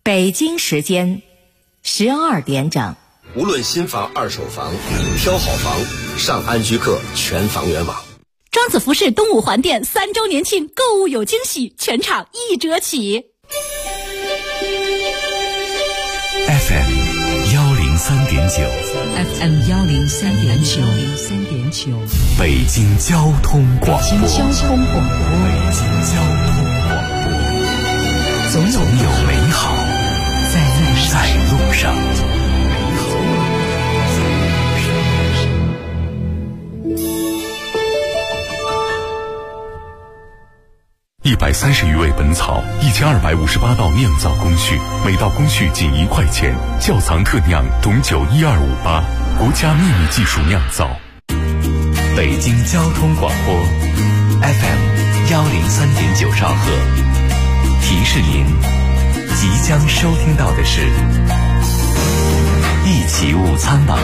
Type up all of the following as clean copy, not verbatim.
北京时间12点整。 无论新房、二手房，挑好房，上安居客全房源网。 庄子服饰东五环店3周年庆，购物有惊喜，全场1折起。 FM 103.9 FM 103.9 北京交通广播。总有美好在路上。130余味本草，1258道酿造工序，每道工序仅1块钱。窖藏特酿董酒12588，国家秘密技术酿造。北京交通广播 FM 103.9兆赫，提示您即将收听到的是一起午餐吧。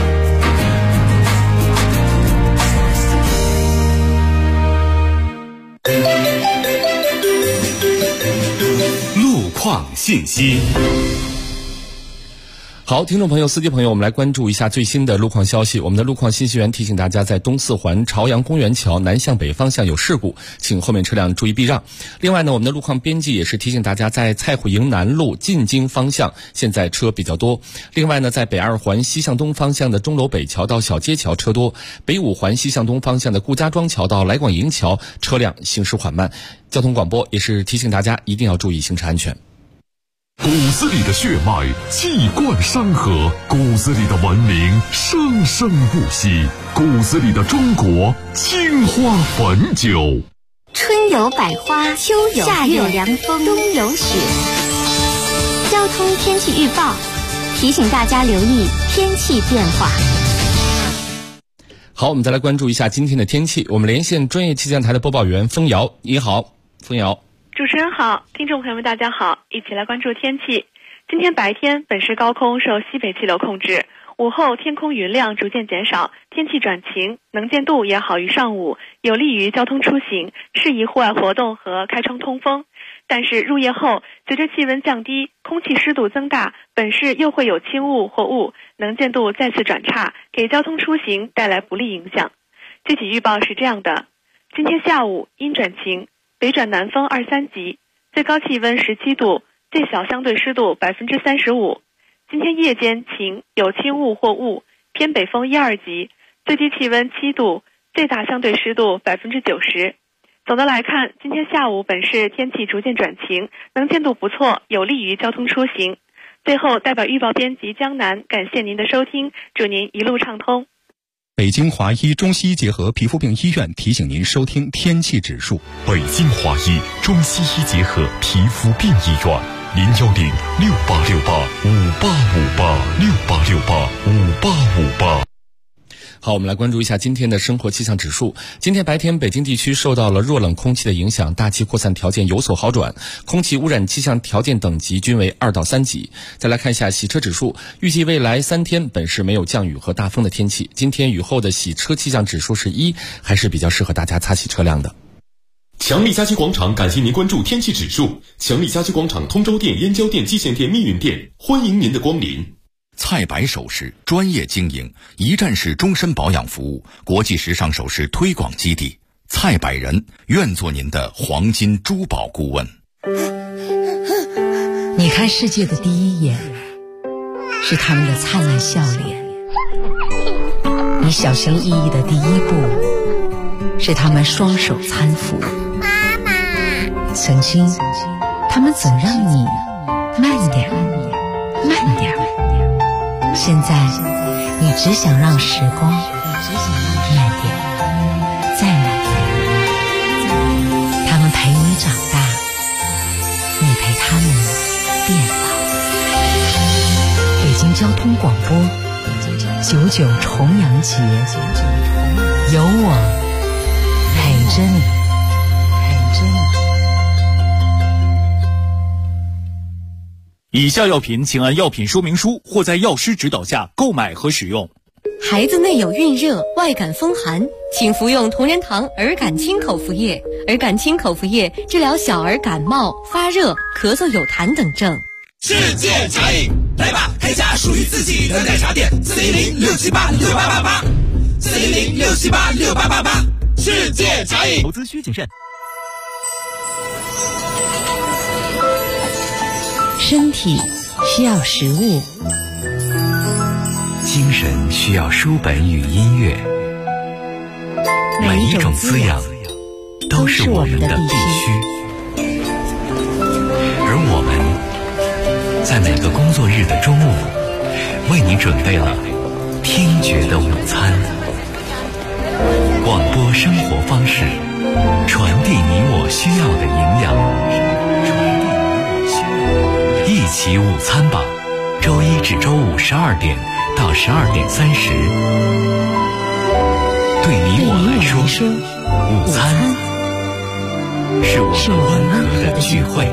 路况信息。 好，听众朋友、司机朋友，我们来关注一下最新的路况消息。我们的路况信息员提醒大家，在东四环朝阳公园桥南向北方向有事故，请后面车辆注意避让。另外呢，我们的路况编辑也是提醒大家，在蔡虎营南路进京方向现在车比较多。另外呢，在北二环西向东方向的钟楼北桥到小街桥车多，北五环西向东方向的顾家庄桥到来广营桥车辆行驶缓慢。交通广播也是提醒大家一定要注意行车安全。 骨子里的血脉气贯山河，骨子里的文明生生不息，骨子里的中国青花汾酒。 春有百花，秋有夏有凉风，冬有雪。交通天气预报提醒大家留意天气变化。 好，我们再来关注一下今天的天气。我们连线专业气象台的播报员封瑶。你好，封瑶。 主持人好，听众朋友们大家好，一起来关注天气。今天白天本市高空受西北气流控制，午后天空云量逐渐减少，天气转晴，能见度也好于上午，有利于交通出行，适宜户外活动和开窗通风。但是入夜后，随着气温降低，空气湿度增大，本市又会有轻雾或雾，能见度再次转差，给交通出行带来不利影响。具体预报是这样的：今天下午阴转晴，北转南风2、3级，最高气温17度，最小相对湿度35%。今天夜间晴，有轻雾或雾，偏北风1、2级，最低气温7度，最大相对湿度90%。总的来看，今天下午本市天气逐渐转晴，能见度不错，有利于交通出行。最后，代表预报编辑江南感谢您的收听，祝您一路畅通。 北京华医中西医结合皮肤病医院提醒您收听天气指数。 北京华医中西医结合皮肤病医院，010-6868-5858，6868-5858。 好，我们来关注一下今天的生活气象指数。今天白天，北京地区受到了弱冷空气的影响，大气扩散条件有所好转，空气污染气象条件等级均为2到3级。再来看一下洗车指数，预计未来3天本市没有降雨和大风的天气。今天雨后的洗车气象指数是1，还是比较适合大家擦洗车辆的。 强力家居广场感谢您关注天气指数。强力家居广场通州店、燕郊店、蓟县店、密云店，欢迎您的光临。 蔡白首饰专业经营，一站式终身保养服务，国际时尚首饰推广基地。蔡百人愿做您的黄金珠宝顾问。 你看世界的第一眼是他们的灿烂笑脸，你小心翼翼的第一步是他们双手搀扶。 妈妈， 曾经他们总让你慢点慢点，现在你只想让时光慢点再慢点。他们陪你长大，你陪他们变老。北京交通广播99重阳节，有我陪着你。 以下药品请按药品说明书或在药师指导下购买和使用。 孩子内有孕热、外感风寒，请服用同仁堂儿感清口服液。儿感清口服液治疗小儿感冒、发热、咳嗽、有痰等症。 世界茶饮，来吧，开家属于自己的奶茶店，410-678-6888，410-678-6888，世界茶饮。 投资需谨慎。 身体需要食物， 精神需要书本与音乐，每一种滋养都是我们的必须。而我们在每个工作日的中午，为你准备了听觉的午餐。广播生活方式，传递你我需要的营养。一起午餐吧，周一至周五12点到12点30。对你我来说，午餐是我们温和的聚会。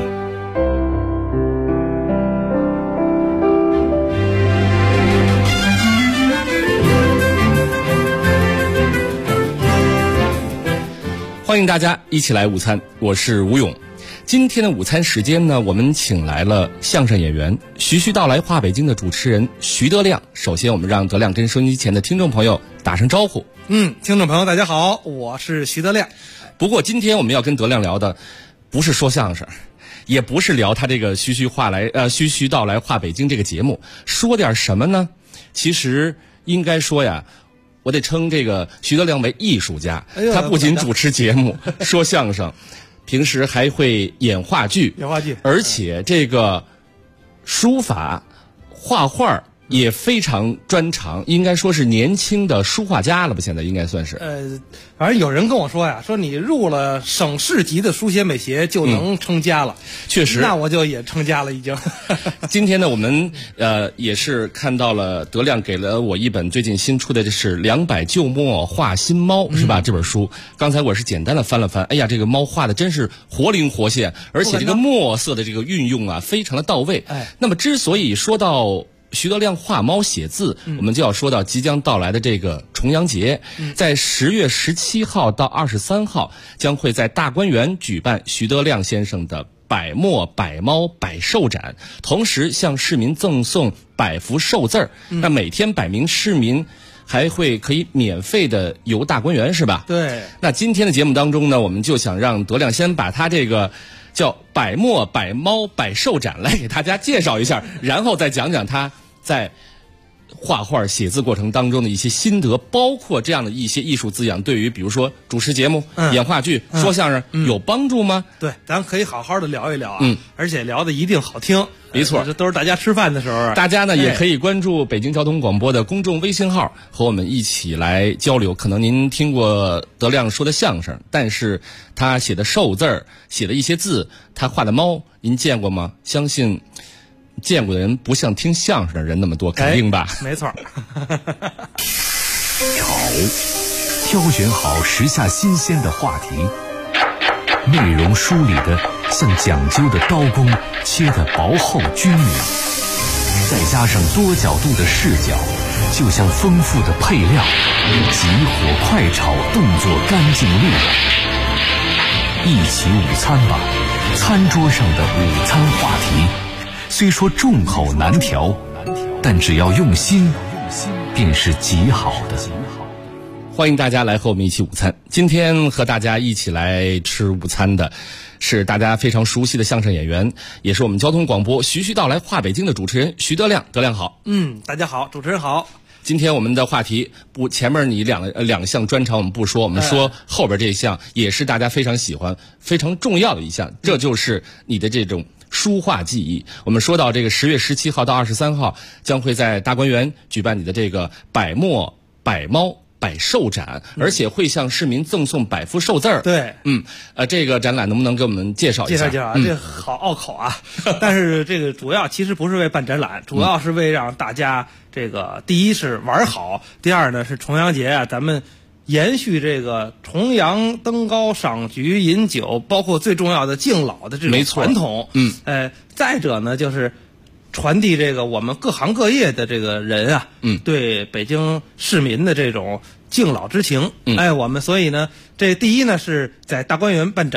欢迎大家一起来午餐，我是吴勇。今天的午餐时间呢，我们请来了相声演员徐徐道来话北京的主持人徐德亮。首先我们让德亮跟收音机前的听众朋友打声招呼。 听众朋友大家好，我是徐德亮。 不过今天我们要跟德亮聊的不是说相声，也不是聊他这个徐徐道来话北京这个节目，说点什么呢？其实应该说呀，我得称这个徐德亮为艺术家。他不仅主持节目说相声，平时还会演话剧，而且这个书法画画也非常专长，应该说是年轻的书画家了吧？现在应该算是。 反正有人跟我说呀，说你入了省市级的书写美协就能成家了。 确实， 那我就也成家了已经。 今天呢，我们也是看到了德亮给了我一本最近新出的，这是200旧墨画新猫，是吧？这本书刚才我是简单的翻了翻，哎呀，这个猫画的真是活灵活现，而且这个墨色的这个运用啊，非常的到位。那么之所以说到徐德亮画猫写字，我们就要说到即将到来的这个重阳节，在10月17号到23号将会在大观园举办徐德亮先生的百墨百猫百寿展，同时向市民赠送100幅寿字儿。那每天100名市民还会可以免费的游大观园，是吧？ 对。 那今天的节目当中呢，我们就想让德亮先把他这个叫百墨百猫百寿展来给大家介绍一下，然后再讲讲他在画画写字过程当中的一些心得，包括这样的一些艺术滋养对于比如说主持节目、演话剧、说相声有帮助吗？ 对，咱可以好好的聊一聊啊，而且聊的一定好听。 没错， 这都是大家吃饭的时候。 大家呢也可以关注北京交通广播的公众微信号，和我们一起来交流。可能您听过德亮说的相声，但是他写的寿字儿、写的一些字，他画的猫，您见过吗？相信见过的人不像听相声的人那么多，肯定吧？ 没错。 挑选好时下新鲜的话题，内容梳理的像讲究的刀工，切得薄厚均匀，再加上多角度的视角，就像丰富的配料，急火快炒，动作干净利落。一起午餐吧，餐桌上的午餐话题虽说众口难调，但只要用心，便是极好的。 欢迎大家来和我们一起午餐。今天和大家一起来吃午餐的是大家非常熟悉的相声演员，也是我们交通广播徐徐道来话北京的主持人徐德亮。德亮好。 大家好，主持人好。 今天我们的话题前面你两项专长我们不说，我们说后边这一项也是大家非常喜欢、非常重要的一项，这就是你的这种书画技艺。我们说到这个10月17号到23号将会在大观园举办你的这个百墨百猫百寿展，而且会向市民赠送100幅寿字儿。 对， 这个展览能不能给我们介绍一下？ 介绍，这好拗口啊！但是这个主要其实不是为办展览，主要是为让大家这个第一是玩好，第二呢是重阳节啊，咱们延续这个重阳登高赏菊饮酒，包括最重要的敬老的这种传统。再者呢就是传递这个我们各行各业的这个人啊，对北京市民的这种敬老之情。我们所以呢，这第一呢是在大观园办展，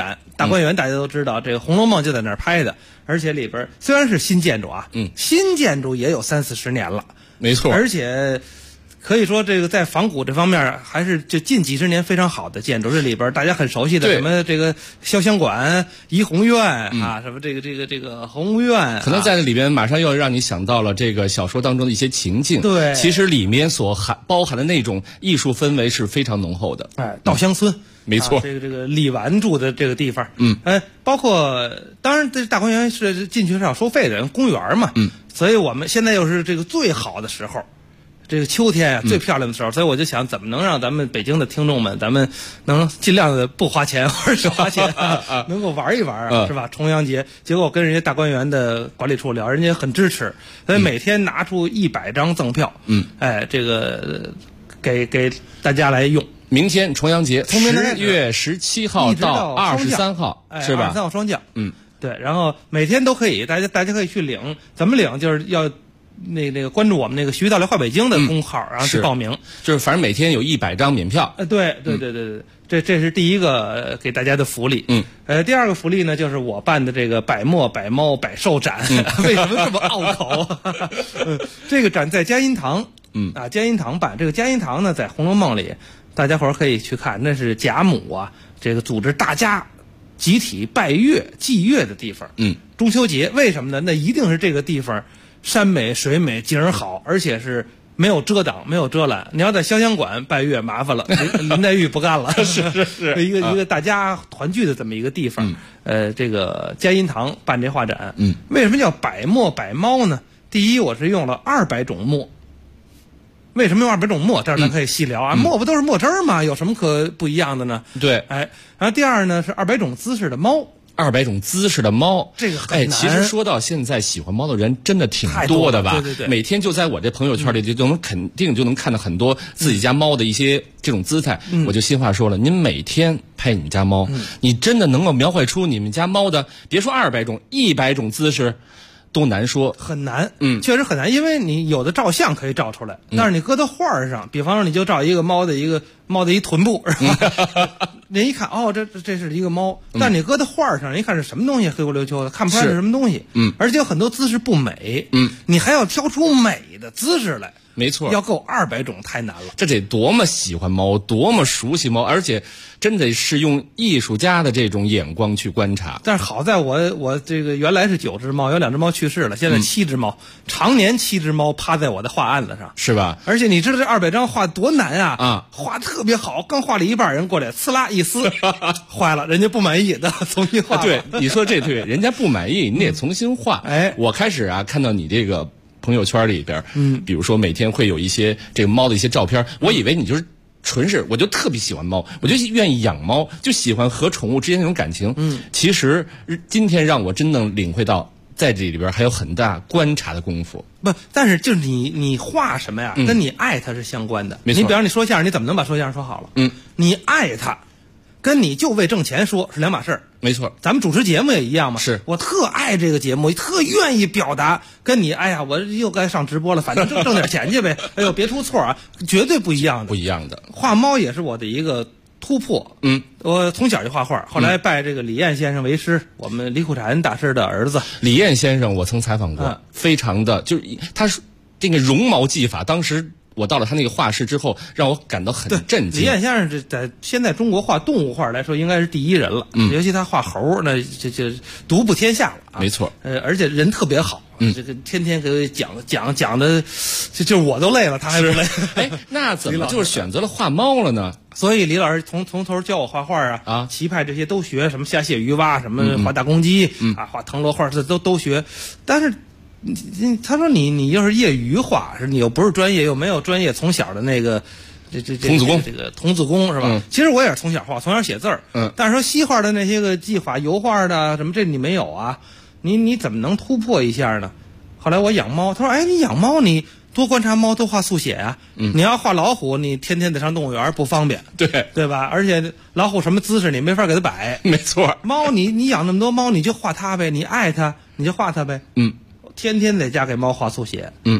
大观园大家都知道，这个《红楼梦》就在那儿拍的，而且里边虽然是新建筑啊，新建筑也有30-40年了， 没错， 而且可以说这个在仿古这方面还是就近几十年非常好的建筑。这里边大家很熟悉的什么这个潇湘馆、怡红院啊，什么这个红屋院， 可能在这里边马上又让你想到了这个小说当中的一些情境。 对， 其实里面所包含的那种艺术氛围是非常浓厚的。 稻香村。 没错， 这个李纨住的这个地方，包括当然这大观园是进去是要收费的，公园嘛，所以我们现在又是这个最好的时候，这个秋天最漂亮的时候，所以我就想怎么能让咱们北京的听众们，咱们能尽量的不花钱或者是花钱能够玩一玩是吧？重阳节，结果跟人家大观园的管理处聊，人家很支持，所以每天拿出100张赠票，这个给大家来用。 明天重阳节，10月17号到23号，是吧？ 23号双降，对，然后每天都可以，大家可以去领，怎么领？就是要那个关注我们那个徐道来话北京的公号，然后去报名， 就是反正每天有100张免票。 对，这是第一个给大家的福利。第二个福利呢，就是我办的这个百墨百猫百兽展，为什么这么拗口？这个展在嘉音堂，嘉音堂办。这个嘉音堂呢，在《红楼梦》里。大家伙儿可以去看，那是贾母啊，这个组织大家集体拜月祭月的地方。中秋节为什么呢？那一定是这个地方山美水美景儿好，而且是没有遮挡没有遮拦。你要在潇湘馆拜月麻烦了，林黛玉不干了。是一个大家团聚的这么一个地方。这个嘉音堂办这画展，为什么叫百墨百猫呢？第一，我是用了200种墨。为什么用200种墨？这儿咱可以细聊啊。墨不都是墨汁儿吗？有什么可不一样的呢？ 对， 然后第二呢是200种姿势的猫。 200种姿势的猫， 这个很难。 其实说到现在，喜欢猫的人真的挺多的吧？ 对， 每天就在我这朋友圈里，就能肯定就能看到很多自己家猫的一些这种姿态。我就新话说了，您每天拍你们家猫，你真的能够描绘出你们家猫的，别说200种，100种姿势。都难说， 很难，确实很难，因为你有的照相可以照出来，但是你搁到画上，比方说你就照一个猫的一臀部，人一看哦，这是一个猫，但你搁到画上，人一看是什么东西，黑不溜秋的，看不出来是什么东西，而且有很多姿势不美，你还要挑出美的姿势来。 没错， 要够200种太难了。 这得多么喜欢猫，多么熟悉猫，而且真得是用艺术家的这种眼光去观察。 但是好在我这个原来是9只猫，有2只猫去世了，现在7只猫，常年7只猫趴在我的画案子上， 是吧？ 而且你知道这200张画多难啊！画特别好，刚画了一半，人过来呲啦一撕，坏了，人家不满意的，重新画。 对，你说这对，人家不满意，你得重新画。我开始看到你这个朋友圈里边，比如说每天会有一些这个猫的一些照片，我以为你就是纯是，我就特别喜欢猫，我就愿意养猫，就喜欢和宠物之间那种感情。其实今天让我真能领会到，在这里边还有很大观察的功夫。 不，但是就是你画什么呀，跟你爱它是相关的。 没错， 你比方你说相声，你怎么能把说相声说好了？你爱它，跟你就为挣钱说是两码事儿。 没错， 咱们主持节目也一样嘛。 是我特爱这个节目，特愿意表达，跟你哎呀，我又该上直播了，反正挣点钱去呗。哎呦，别出错啊，绝对不一样的。 不一样的。 画猫也是我的一个突破。我从小就画画，后来拜这个李燕先生为师，我们李苦禅大师的儿子。 李燕先生，我曾采访过，非常的就是他是这个绒毛技法，当时。我到了他那个画室之后，让我感到很震惊。 李燕先生这在现在中国画动物画来说，应该是第一人了。尤其他画猴，那这独步天下了啊。 没错， 而且人特别好。这个天天给我讲的，就是我都累了，他还不累。 哎，那怎么就是选择了画猫了呢？ 所以李老师从头教我画画啊，棋派这些都学，什么虾蟹鱼蛙，什么画大公鸡画藤萝画，这都学，但是。他说你要是业余画，是你又不是专业，又没有专业，从小的那个这童子功， 这个童子功是吧？其实我也是从小画，从小写字儿。但是说西画的那些个技法，油画的什么，这你没有啊？你怎么能突破一下呢？后来我养猫，他说：“哎，你养猫，你多观察猫，多画速写啊。你要画老虎，你天天得上动物园，不方便，对吧？而且老虎什么姿势，你没法给它摆。 没错， 猫你养那么多猫，你就画它呗，你爱它，你就画它呗。天天在家给猫画速写，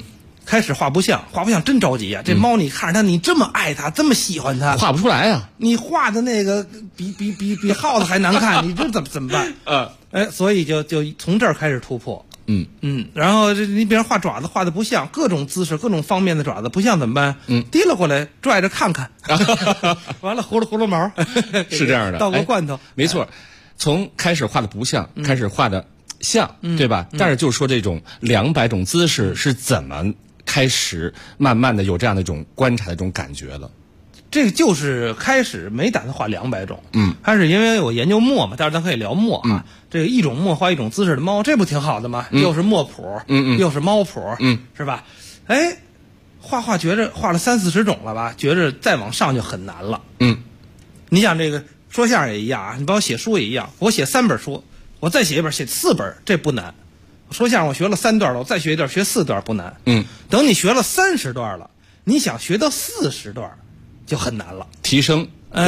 开始画不像真着急啊！这猫你看着它，你这么爱它，这么喜欢它， 画不出来啊！ 你画的那个比耗子还难看，你这怎么办？所以就从这儿开始突破。然后你比如画爪子画的不像，各种姿势各种方面的爪子不像怎么办？提了过来拽着看看，完了葫芦毛， 是这样的， 倒个罐头， 没错。从开始画的不像，开始画的像，对吧？但是就是说这种200种姿势是怎么开始慢慢的有这样的一种观察的这种感觉了？ 这个就是开始没打算画200种，还是因为我研究墨嘛，待会儿咱可以聊墨啊。这个一种墨画一种姿势的猫，这不挺好的吗？又是墨谱，又是猫谱，是吧？画觉着画了30-40种了吧，觉着再往上就很难了。你想这个说相声也一样啊，你包括写书也一样，我写3本书，我再写一本写4本，这不难。说相声我学了3段了，我再学一段学4段不难。等你学了30段了，你想学到40段就很难了， 提升。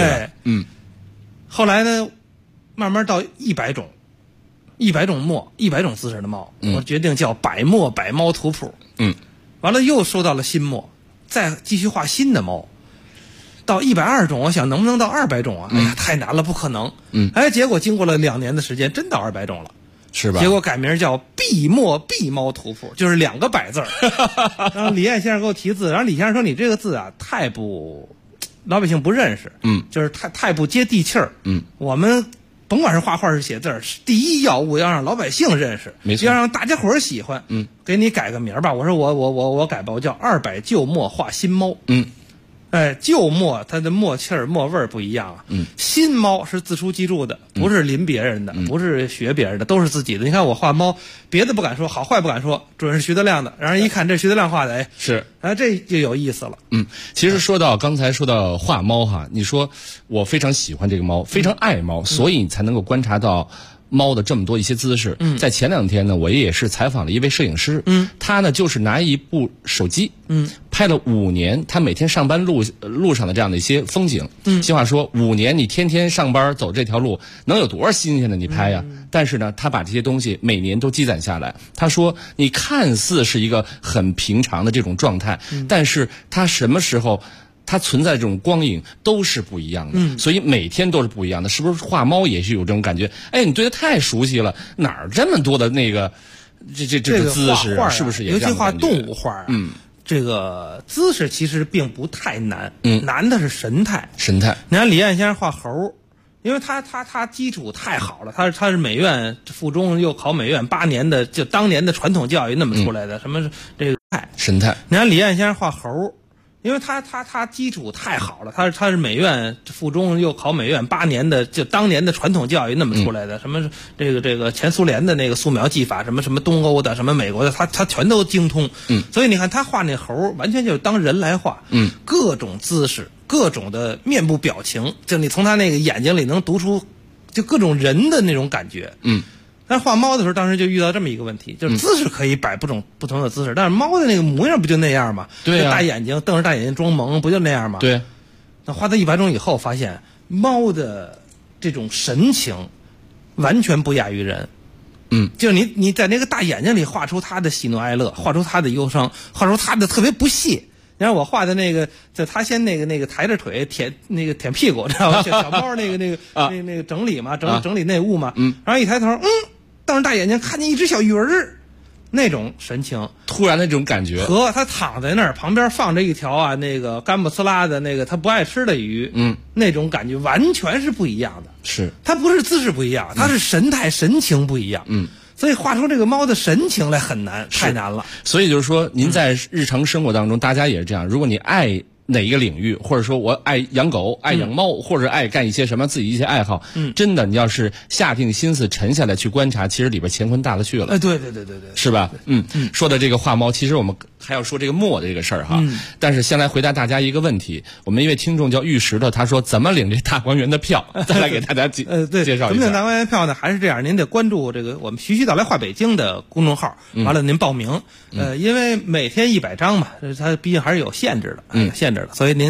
后来呢，慢慢到100种墨，100种姿势的猫，我决定叫百墨百猫图谱。完了又收到了新墨，再继续画新的猫，到120种，我想能不能到200种啊？哎呀，太难了，不可能。结果经过了2年的时间，真到200种了。 是吧？ 结果改名叫闭墨闭猫图谱，就是2个百字儿。然后李燕先生给我提字，然后李先生说：“你这个字啊，太不老百姓不认识，就是太不接地气儿。我们甭管是画画是写字儿，第一要务要让老百姓认识， 没错， 要让大家伙儿喜欢。给你改个名吧。我说我改吧，我叫200旧墨画新猫。旧墨它的墨气儿墨味儿不一样啊。新猫是自出机杼的，不是临别人的，不是学别人的，都是自己的。你看我画猫，别的不敢说，好坏不敢说，准是徐德亮的。让人一看这徐德亮画的， 是这就有意思了。 其实刚才说到画猫哈，你说我非常喜欢这个猫，非常爱猫，所以你才能够观察到猫的这么多一些姿势。在前2天呢，我也是采访了一位摄影师，他呢就是拿一部手机，拍了5年他每天上班路上的这样的一些风景。计划说5年你天天上班走这条路，能有多少新鲜的你拍呀？但是呢，他把这些东西每年都积攒下来。他说，你看似是一个很平常的这种状态，但是他什么时候它存在这种光影都是不一样的，所以每天都是不一样的。是不是画猫也是有这种感觉？你对它太熟悉了，哪儿这么多的那个这个姿势啊？是不是也这样？ 尤其画动物画啊，这个姿势其实并不太难，难的是神态。你看李燕先生画猴，因为他基础太好了，他是美院附中又考美院8年的，就当年的传统教育那么出来的，什么这个神态。 你看李燕先生画猴。因为他基础太好了，他是美院附中又考美院8年的，就当年的传统教育那么出来的，什么这个前苏联的那个素描技法，什么东欧的，什么美国的，他全都精通。所以你看他画那猴，完全就是当人来画。各种姿势，各种的面部表情，就你从他那个眼睛里能读出，就各种人的那种感觉。但是画猫的时候，当时就遇到这么一个问题，就是姿势可以摆不同的姿势，但是猫的那个模样不就那样吗？ 对啊， 大眼睛瞪着大眼睛装萌，不就那样吗？ 对。 那画到100种以后，发现猫的这种神情完全不亚于人。就是你在那个大眼睛里画出它的喜怒哀乐，画出它的忧伤，画出它的特别不屑。然后我画的那个，在他先那个抬着腿舔屁股，知道吧？小猫那个整理嘛，整理内务嘛。然后一抬头，瞪着大眼睛看见一只小鱼儿，那种神情， 突然的这种感觉。 和他躺在那儿，旁边放着一条啊那个干不呲啦的那个他不爱吃的鱼，那种感觉完全是不一样的。 是， 他不是姿势不一样，他是神态神情不一样。所以画出这个猫的神情来很难，太难了。 所以就是说，您在日常生活当中，大家也是这样。如果你爱哪一个领域，或者说我爱养狗、爱养猫，或者爱干一些什么自己一些爱好，真的你要是下定心思沉下来去观察，其实里边乾坤大了去了。 对， 是吧？说的这个画猫，其实我们还要说这个墨的这个事儿哈。但是先来回答大家一个问题，我们一位听众叫玉石的，他说怎么领这大观园的票？再来给大家介绍一下。 怎么领大观园票呢？还是这样，您得关注这个我们徐徐道来画北京的公众号，完了您报名。因为每天100张嘛，它毕竟还是有限制的，所以您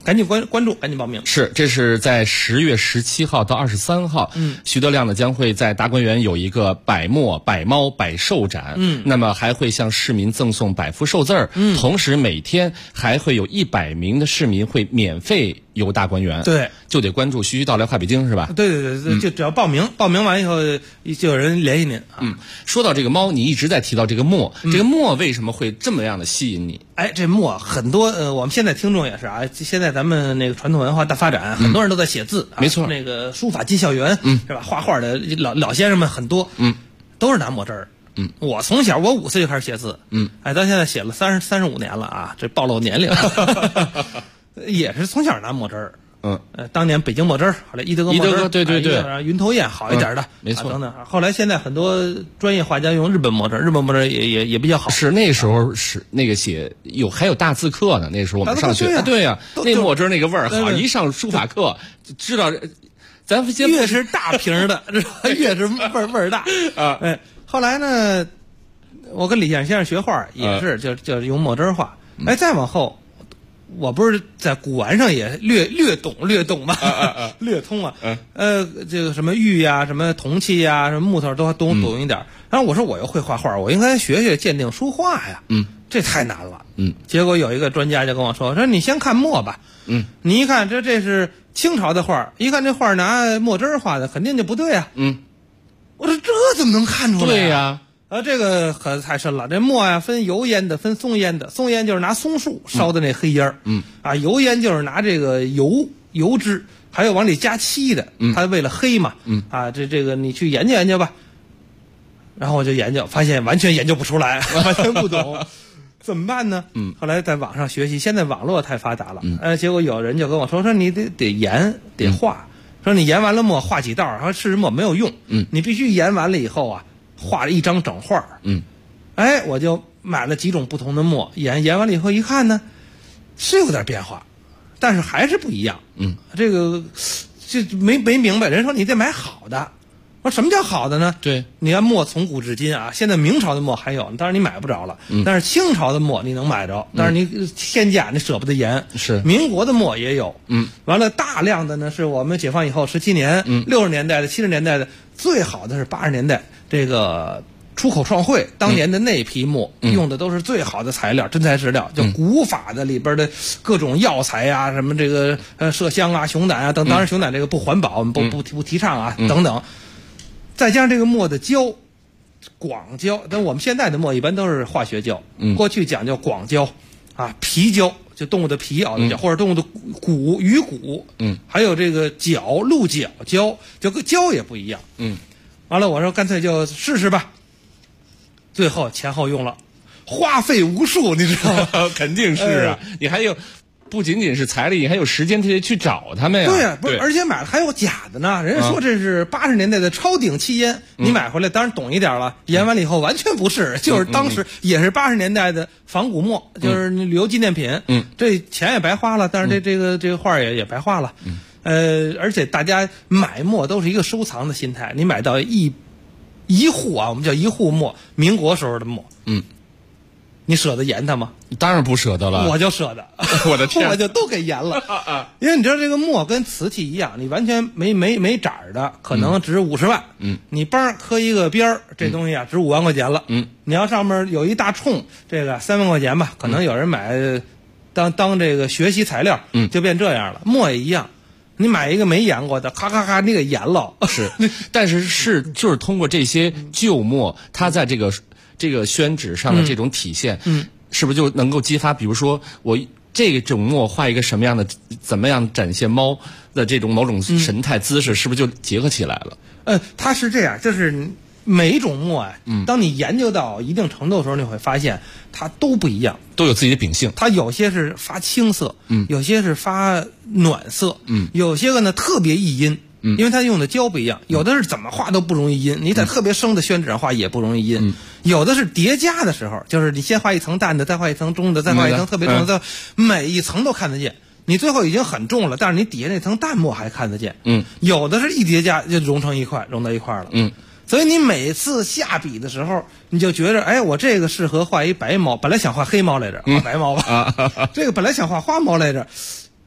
赶紧关注，赶紧报名。 是，这是在10月17号到23号，徐德亮呢将会在大观园有一个百墨、百猫、百兽展，那么还会向市民赠送百幅寿字儿，同时每天还会有100名的市民会免费游大观园。 对， 就得关注徐徐到来话北京是吧？ 对，就只要报名完以后就有人联系您。 说到这个猫，你一直在提到这个墨，这个墨为什么会这么样的吸引你？ 这墨很多我们现在听众也是啊，现在咱们那个传统文化大发展，很多人都在写字， 没错， 那个书法进校园，是吧？画画的老先生们很多，都是拿墨汁儿。我从小我5岁就开始写字，到现在写了35年了啊，这暴露年龄，也是从小拿墨汁儿。当年北京墨汁儿，后来伊德哥墨汁儿， 对， 云头砚好一点的， 没错， 等等。后来现在很多专业画家用日本墨汁儿，日本墨汁儿也比较好。 是那时候是那个写还有大字课呢，那时候我们上学，对呀，那墨汁儿那个味儿好，一上书法课知道，咱先越是大瓶的，越是味儿大啊。后来呢，我跟李先生学画也是，就用墨汁儿画。再往后。我不是在古玩上也略懂嘛，略通啊。这个什么玉呀、什么铜器呀、什么木头都懂一点。然后我说我又会画画，我应该学鉴定书画呀。这太难了。结果有一个专家就跟我说你先看墨吧。你一看这是清朝的画，一看这画拿墨汁画的，肯定就不对啊。我说这怎么能看出来？ 对呀。 这个可太深了。这墨呀，分油烟的，分松烟的。松烟就是拿松树烧的那黑烟儿，油烟就是拿这个油脂，还有往里加漆的，它为了黑嘛，这个你去研究研究吧。然后我就研究，发现完全研究不出来，完全不懂，怎么办呢？后来在网上学习，现在网络太发达了，结果有人就跟我说你得研得画，说你研完了墨画几道，说试试墨没有用，你必须研完了以后啊。画了一张整画，我就买了几种不同的墨，研完了以后一看呢，是有点变化，但是还是不一样。这个就没明白。人说你得买好的，我说什么叫好的呢？ 对， 你看墨从古至今啊，现在明朝的墨还有，当然你买不着了，但是清朝的墨你能买着，但是你天价你舍不得研。 是民国的墨也有，完了大量的呢是我们解放以后17年、60年代的、70年代的，最好的是80年代。这个出口创汇当年的那批墨，用的都是最好的材料，真材实料，就古法的里边的各种药材啊，什么这个麝香啊、熊胆啊等，当然熊胆这个不环保，我们不提倡啊，等等。再加上这个墨的胶，广胶，但我们现在的墨一般都是化学胶，过去讲究广胶啊，皮胶。就动物的皮熬的胶，或者动物的骨、鱼骨，还有这个角、鹿角胶，就跟胶也不一样，完了，我说干脆就试试吧。最后前后用了，花费无数，你知道吗？ 肯定是啊，你还有不仅仅是财力，你还有时间去找他们呀。 对呀，不是，而且买了还有假的呢。人家说这是80年代的超顶漆烟，你买回来当然懂一点了，研完了以后完全不是，就是当时也是80年代的仿古墨，就是旅游纪念品。这钱也白花了，但是这个画也白花了。而且大家买墨都是一个收藏的心态，你买到一户啊，我们叫一户墨，民国时候的墨，你舍得研它吗？ 当然不舍得了， 我就舍得， 我的天， 我就都给研了，因为你知道这个墨跟瓷器一样，你完全没褶的，可能值50万，你帮刻一个边儿，这东西啊值5万块钱了，你要上面有一大冲，这个3万块钱吧，可能有人买当这个学习材料，就变这样了。墨也一样。你买一个没研过的，咔咔咔，你给研了。 是，但是就是通过这些旧墨，它在这个宣纸上的这种体现，是不是就能够激发？比如说我这种墨画一个什么样的，怎么样展现猫的这种某种神态姿势，是不是就结合起来了？ 它是这样，就是每一种墨啊，当你研究到一定程度的时候，你会发现它都不一样， 都有自己的秉性。 它有些是发青色，有些是发暖色，有些个呢特别易阴，因为它用的胶不一样，有的是怎么画都不容易阴，你在特别生的宣纸上画也不容易阴，有的是叠加的时候，就是你先画一层淡的，再画一层中的，再画一层特别重的，每一层都看得见。你最后已经很重了，但是你底下那层淡墨还看得见。有的是一叠加就融到一块了。所以你每次下笔的时候，你就觉着，哎，我这个适合画一白猫，本来想画黑猫来着，画白猫吧。这个本来想画花猫来着，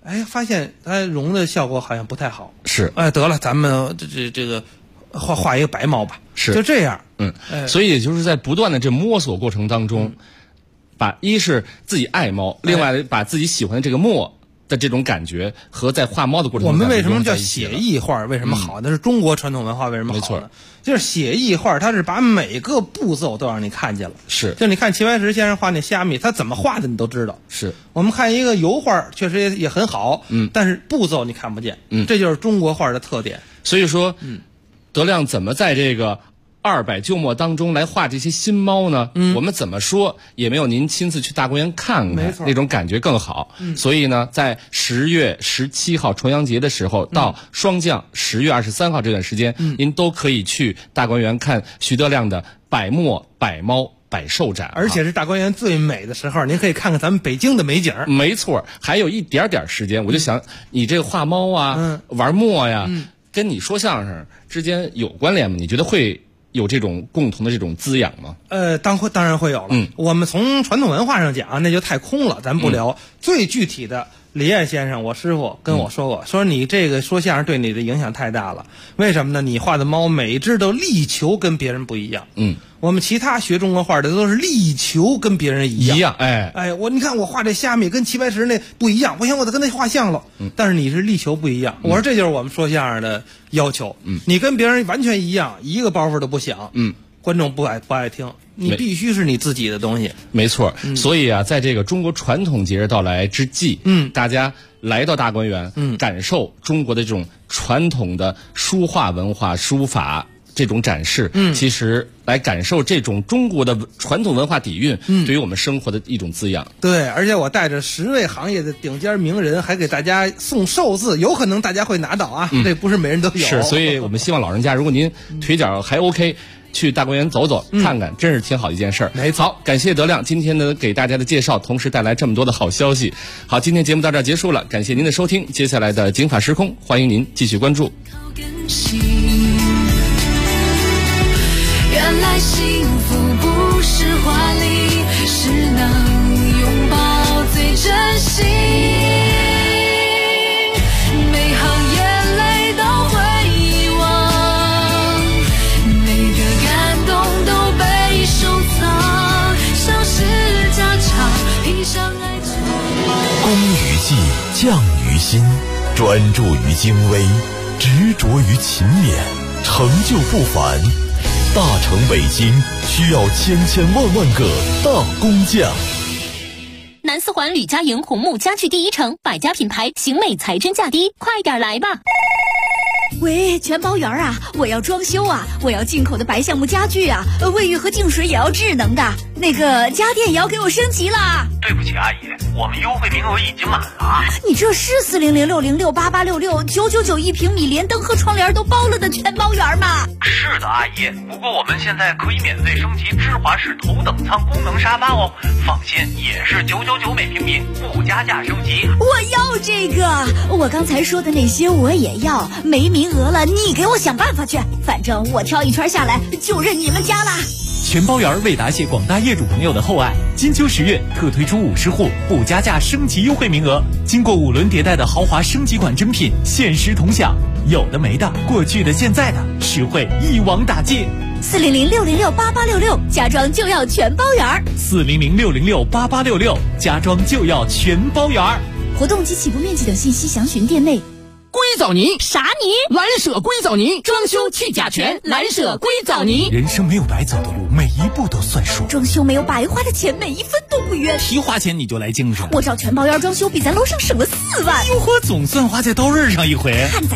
发现它绒的效果好像不太好。 是， 得了，咱们这个画一个白猫吧。 是， 就这样。 所以也就是在不断的这摸索过程当中，一是自己爱猫，另外把自己喜欢的这个墨的这种感觉和在画猫的过程中， 我们为什么叫写意画？为什么好？那是中国传统文化为什么好呢？ 没错， 就是写意画，它是把每个步骤都让你看见了。 是， 就你看齐白石先生画那虾米，他怎么画的你都知道。 是， 我们看一个油画，确实也很好，但是步骤你看不见。这就是中国画的特点。 所以说，德亮怎么在这个200旧墨当中来画这些新猫呢？我们怎么说也没有您亲自去大观园看看那种感觉更好。所以呢，在10月17号重阳节的时候到霜降10月23号这段时间，您都可以去大观园看徐德亮的百墨百猫百兽展， 而且是大观园最美的时候，您可以看看咱们北京的美景。 没错，还有一点点时间，我就想你这个画猫啊，玩墨呀，跟你说相声之间有关联吗？你觉得会有这种共同的这种滋养吗？ 当然会有了。我们从传统文化上讲，那就太空了，咱不聊。最具体的，李燕先生，我师傅跟我说过，说你这个说相声对你的影响太大了。为什么呢？你画的猫每一只都力求跟别人不一样。我们其他学中国画的都是力求跟别人一样。你看我画这虾米跟齐白石那不一样，我想我得跟他画像了。但是你是力求不一样。我说这就是我们说相声的要求。你跟别人完全一样，一个包袱都不想。观众不爱听。你必须是你自己的东西。 没错。所以啊，在这个中国传统节日到来之际，大家来到大观园，感受中国的这种传统的书画文化、书法这种展示，其实来感受这种中国的传统文化底蕴，对于我们生活的一种滋养。 对，而且我带着10位行业的顶尖名人，还给大家送寿字，有可能大家会拿到啊，这不是每人都有。 是，所以我们希望老人家，如果您腿脚还 OK，去大观园走走看看，真是挺好的一件事儿。 没错。 好，感谢德亮今天呢给大家的介绍，同时带来这么多的好消息。好，今天节目到这儿结束了，感谢您的收听。接下来的警法时空，欢迎您继续关注。 原来幸福不是华丽，是能拥抱最真心。美好眼泪都会遗忘，每个感动都被收藏，小事家常，披上爱情。 工于技，匠于心，专注于精微，执着于勤勉，成就不凡。大成北京需要千万万个大工匠。 南四环吕家营红木家具第一城，百家品牌，型美材真价低，快点来吧！ 喂，全包园啊，我要装修啊，我要进口的白橡木家具啊，卫浴和净水也要智能的，那个家电也要给我升级啦。 对不起阿姨，我们优惠名额已经满了。 你这是400606888669991平米，连灯和窗帘都包了的全包园吗？ 是的，阿姨，不过我们现在可以免费升级芝华士头等舱功能沙发哦，放心，也是999每平米，不加价升级。 我要这个，我刚才说的那些我也要，没名额了，你给我想办法去，反正我挑一圈下来就认你们家啦。 全包园为答谢广大业主朋友的厚爱，金秋10月特推出50户不加价升级优惠名额，经过5轮迭代的豪华升级款珍品限时同享，有的没的，过去的现在的，实惠一网打尽。 40060688866，家装就要全包园。 40060688866，家装就要全包园。 活动及起步面积等信息详询店内。 硅藻泥啥泥？ 蓝舍硅藻泥，装修去甲醛，蓝舍硅藻泥。 人生没有白走的路，每一步都算数。 装修没有白花的钱，每一分都不冤。 提花钱你就来精神， 我找全包园装修，比咱楼上省了4万。 哟呵，总算花在刀刃上一回。 看在